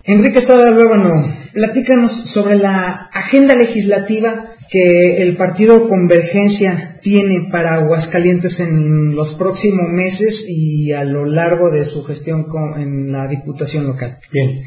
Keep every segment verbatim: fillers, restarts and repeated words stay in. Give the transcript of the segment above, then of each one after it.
Enrique Estrada Luébano, platícanos sobre la agenda legislativa que el Partido Convergencia tiene para Aguascalientes en los próximos meses y a lo largo de su gestión con, en la Diputación local. Bien,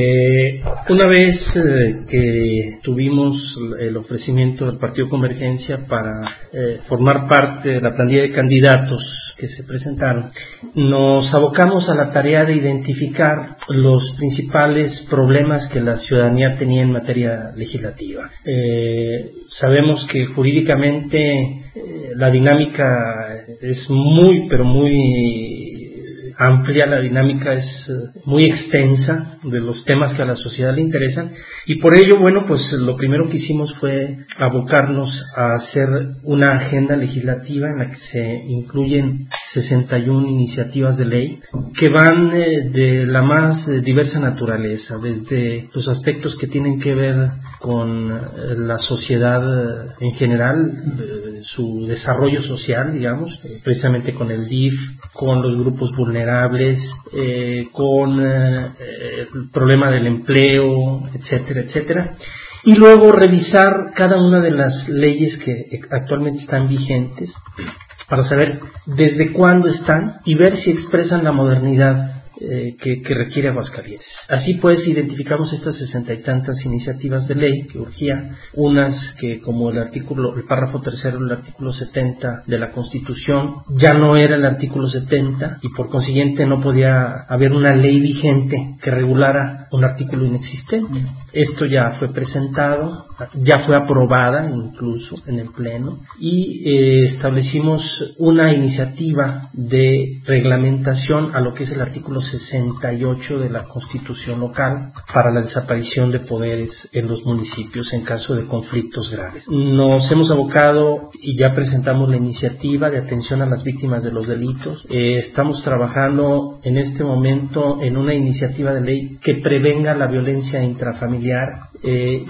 eh, una vez eh, que tuvimos el ofrecimiento del Partido Convergencia para eh, formar parte de la planilla de candidatos que se presentaron, nos abocamos a la tarea de identificar los principales problemas que la ciudadanía tenía en materia legislativa. Eh, sabemos que jurídicamente eh, la dinámica es muy, pero muy amplia, la dinámica es uh, muy extensa de los temas que a la sociedad le interesan, y por ello, bueno, pues lo primero que hicimos fue abocarnos a hacer una agenda legislativa en la que se incluyen sesenta y una iniciativas de ley que van eh, de la más eh, diversa naturaleza, desde los aspectos que tienen que ver con eh, la sociedad eh, en general, eh, su desarrollo social, digamos, eh, precisamente con el D I F, con los grupos vulnerables, eh, con eh, el problema del empleo, etcétera, etcétera, y luego revisar cada una de las leyes que actualmente están vigentes para saber desde cuándo están y ver si expresan la modernidad eh, que, que requiere Aguascalientes. Así pues, identificamos estas sesenta y tantas iniciativas de ley que urgían, unas que, como el artículo, el párrafo tercero del artículo setenta de la Constitución ya no era el artículo setenta y por consiguiente no podía haber una ley vigente que regulara un artículo inexistente. Esto ya fue presentado, ya fue aprobada incluso en el Pleno, y eh, establecimos una iniciativa de reglamentación a lo que es el artículo sesenta y ocho de la Constitución local para la desaparición de poderes en los municipios en caso de conflictos graves. Nos hemos abocado y ya presentamos la iniciativa de atención a las víctimas de los delitos. Eh, estamos trabajando en este momento en una iniciativa de ley que prevenga la violencia intrafamiliar. Eh,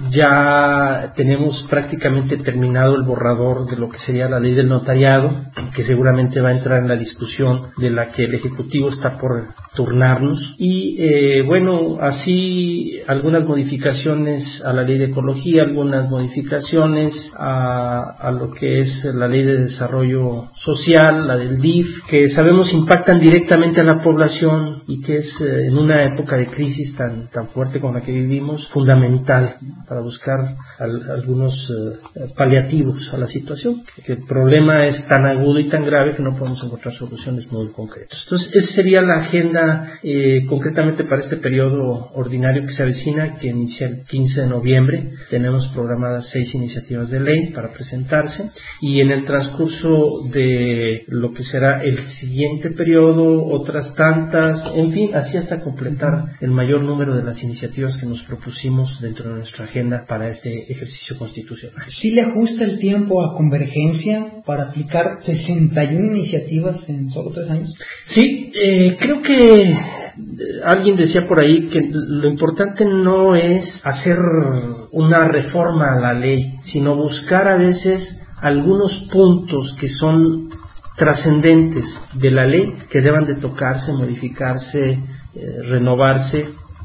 ya tenemos prácticamente terminado el borrador de lo que sería la ley del notariado, que seguramente va a entrar en la discusión de la que el Ejecutivo está por turnarnos, y eh, bueno, así algunas modificaciones a la ley de ecología, algunas modificaciones a, a lo que es la ley de desarrollo social, la del D I F, que sabemos impactan directamente a la población y que es eh, en una época de crisis tan, tan fuerte como la que vivimos, fundamental para buscar al, algunos eh, paliativos a la situación, que el problema es tan agudo y tan grave que no podemos encontrar soluciones muy concretas. Entonces, esa sería la agenda eh, concretamente para este periodo ordinario que se avecina, que inicia el quince de noviembre. Tenemos programadas seis iniciativas de ley para presentarse, y en el transcurso de lo que será el siguiente periodo, otras tantas, en fin, así hasta completar el mayor número de las iniciativas que nos propusimos dentro de nuestra agenda para este ejercicio constitucional. ¿Sí le ajusta el tiempo a Convergencia para aplicar sesenta y una iniciativas en solo tres años? Sí, eh, creo que alguien decía por ahí que lo importante no es hacer una reforma a la ley, sino buscar a veces algunos puntos que son trascendentes de la ley que deban de tocarse, modificarse, eh, renovarse,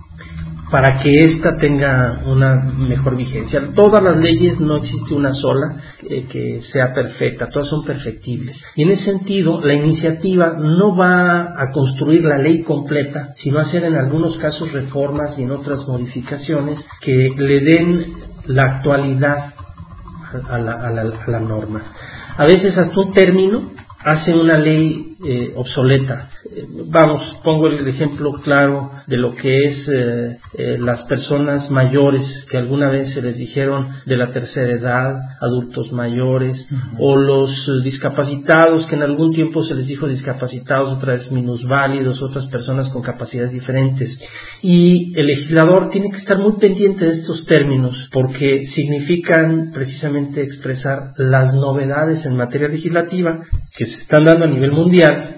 para que ésta tenga una mejor vigencia. Todas las leyes, no existe una sola eh, que sea perfecta, todas son perfectibles. Y en ese sentido, la iniciativa no va a construir la ley completa, sino a hacer en algunos casos reformas y en otras modificaciones que le den la actualidad a la, a la, a la norma. A veces hasta un término hace una ley eh, obsoleta. Eh, vamos, pongo el ejemplo claro de lo que es eh, eh, las personas mayores que alguna vez se les dijeron de la tercera edad, adultos mayores, uh-huh. o los eh, discapacitados, que en algún tiempo se les dijo discapacitados, otras minusválidos, otras personas con capacidades diferentes. Y el legislador tiene que estar muy pendiente de estos términos porque significan precisamente expresar las novedades en materia legislativa que se están dando a nivel mundial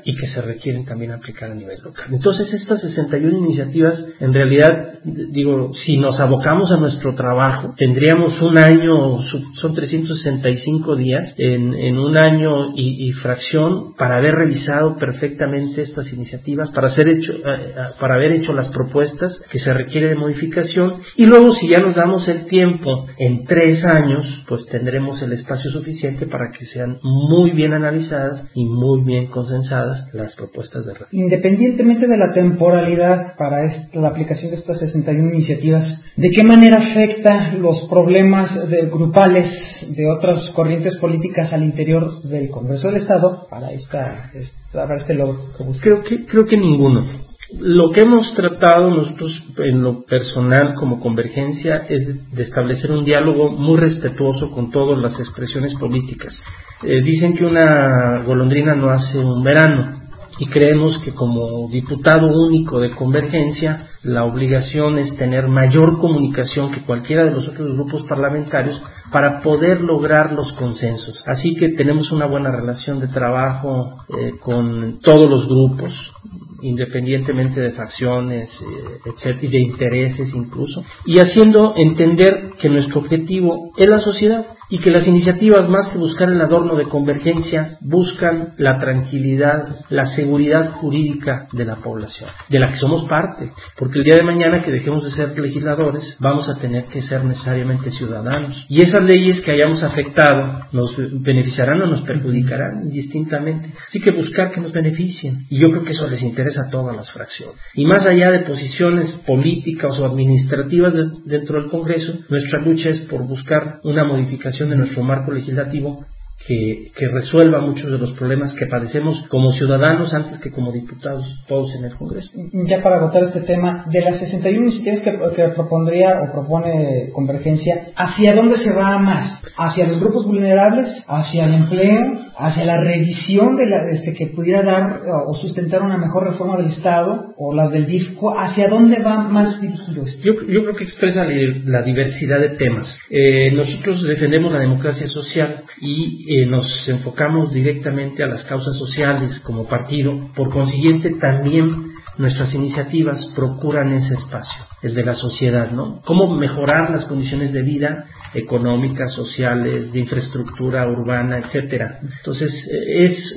y que se requieren también aplicar a nivel local. Entonces, estas sesenta y una iniciativas, en realidad, digo, si nos abocamos a nuestro trabajo, tendríamos un año, son trescientos sesenta y cinco días, en, en un año y, y fracción, para haber revisado perfectamente estas iniciativas, para, hacer hecho, para haber hecho las propuestas que se requiere de modificación, y luego, si ya nos damos el tiempo, en tres años, pues tendremos el espacio suficiente para que sean muy bien analizadas y muy bien consensadas las propuestas de reforma. Independientemente de la temporalidad para esta, la aplicación de estas sesenta y una iniciativas, ¿de qué manera afecta los problemas de, grupales de otras corrientes políticas al interior del Congreso del Estado para, esta, esta, para este logro que busca? Creo que, creo que ninguno. Lo que hemos tratado nosotros en lo personal como Convergencia es de establecer un diálogo muy respetuoso con todas las expresiones políticas. Eh, dicen que una golondrina no hace un verano, y creemos que como diputado único de Convergencia la obligación es tener mayor comunicación que cualquiera de los otros grupos parlamentarios para poder lograr los consensos. Así que tenemos una buena relación de trabajo eh, con todos los grupos, independientemente de facciones, eh, etcétera, y de intereses incluso, y haciendo entender que nuestro objetivo es la sociedad y que las iniciativas, más que buscar el adorno de Convergencia, buscan la tranquilidad, la seguridad jurídica de la población, de la que somos parte, porque el día de mañana que dejemos de ser legisladores, vamos a tener que ser necesariamente ciudadanos, y esas leyes que hayamos afectado nos beneficiarán o nos perjudicarán indistintamente, así que buscar que nos beneficien, y yo creo que eso les interesa a todas las fracciones, y más allá de posiciones políticas o administrativas de, dentro del Congreso, nuestra lucha es por buscar una modificación de nuestro marco legislativo que, que resuelva muchos de los problemas que padecemos como ciudadanos antes que como diputados todos en el Congreso. Ya para agotar este tema, de las sesenta y una iniciativas que, que propondría o propone Convergencia, ¿hacia dónde se va más? ¿Hacia los grupos vulnerables? ¿Hacia el empleo? ¿Hacia la revisión de la, este, que pudiera dar o sustentar una mejor reforma del Estado? ¿O las del D I F C O? ¿Hacia dónde va más dirigido esto? Yo, yo creo que expresa la diversidad de temas. Eh, nosotros defendemos la democracia social y eh, nos enfocamos directamente a las causas sociales como partido. Por consiguiente, también nuestras iniciativas procuran ese espacio, el de la sociedad, ¿no? Cómo mejorar las condiciones de vida económicas, sociales, de infraestructura urbana, etcétera. Entonces, es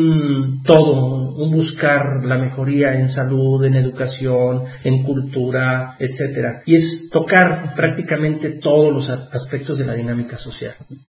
un todo, un buscar la mejoría en salud, en educación, en cultura, etcétera. Y es tocar prácticamente todos los aspectos de la dinámica social.